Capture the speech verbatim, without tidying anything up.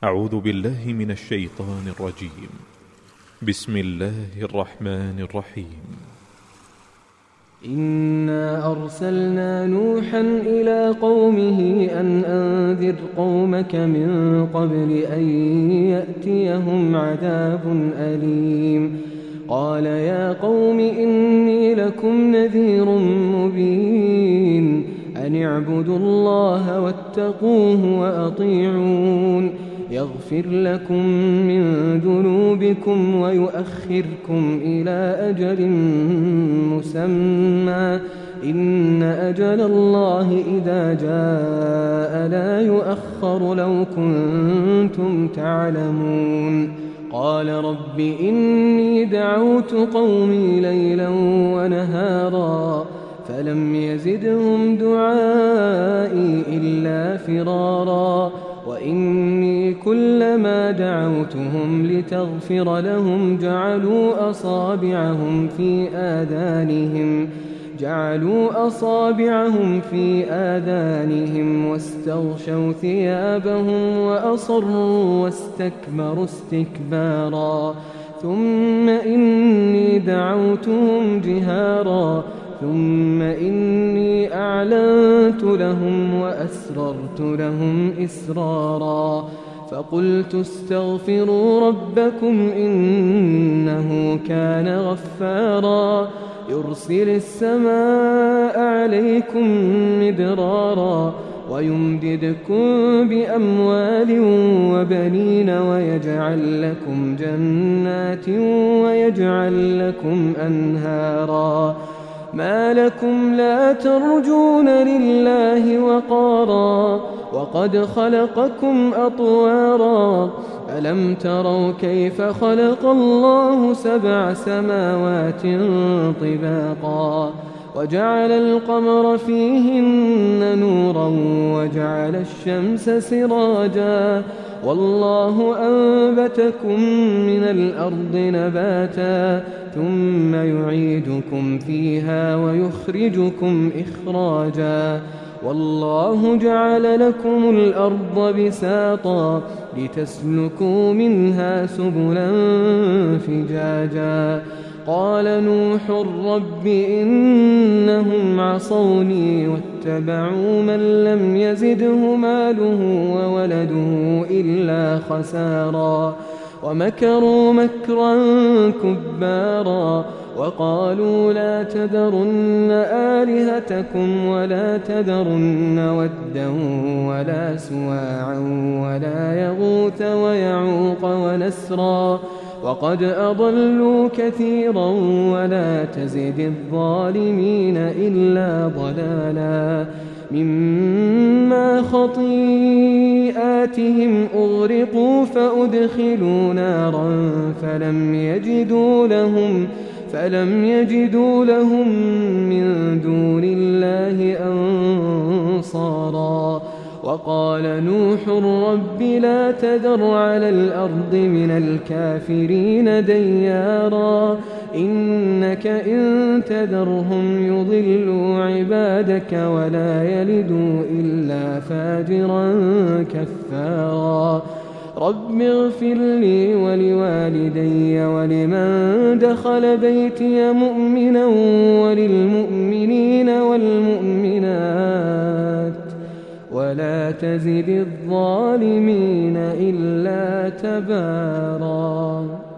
أعوذ بالله من الشيطان الرجيم. بسم الله الرحمن الرحيم. إنا أرسلنا نوحا إلى قومه أن أنذر قومك من قبل أن يأتيهم عذاب أليم. قال يا قوم إني لكم نذير مبين أن اعبدوا الله واتقوه وأطيعون يغفر لكم من ذنوبكم ويؤخركم إلى أجل مسمى إن أجل الله إذا جاء لا يؤخر لو كنتم تعلمون. قال رب إني دعوت قومي ليلا ونهارا فلم يزدهم دعائي إلا فرارا وإني كلما دعوتهم لتغفر لهم جعلوا أصابعهم في آذانهم جعلوا أصابعهم في آذانهم واستغشوا ثيابهم وأصروا واستكبروا استكبارا ثم إني دعوتهم جهارا ثم إني أعلنت لهم وأسررت لهم إسرارا فقلت استغفروا ربكم إنه كان غفارا يرسل السماء عليكم مدرارا ويمددكم بأموال وبنين ويجعل لكم جنات ويجعل لكم أنهارا ما لكم لا ترجون لله وقارا وقد خلقكم أطوارا ألم تروا كيف خلق الله سبع سماوات طباقا وجعل القمر فيهن نورا وجعل الشمس سراجا والله أنبتكم من الأرض نباتا ثم يعيدكم فيها ويخرجكم إخراجا والله جعل لكم الأرض بساطا لتسلكوا منها سبلا فجاجا قال نوح رب إنهم عصوني واتبعوا من لم يزده ماله وولده إلا خسارا ومكروا مكرا كبارا وقالوا لا تذرن آلهتكم ولا تذرن ودا ولا سواعا ولا يغوث ويعوق ونسرا وقد أضلوا كثيرا ولا تزد الظالمين إلا ضلالا مما خطيئاتهم أغرقوا فأدخلوا نارا فلم يجدوا لهم فلم يجدوا لهم من دون الله أنصارا وقال نوح رب لا تذر على الأرض من الكافرين ديارا إنك إن تذرهم يضلوا عبادك ولا يلدوا إلا فاجرا كفارا رب اغفر لي ولوالدي ولمن دخل بيتي مؤمنا وللمؤمنين والمؤمنات ولا تزد الظالمين إلا تبارا.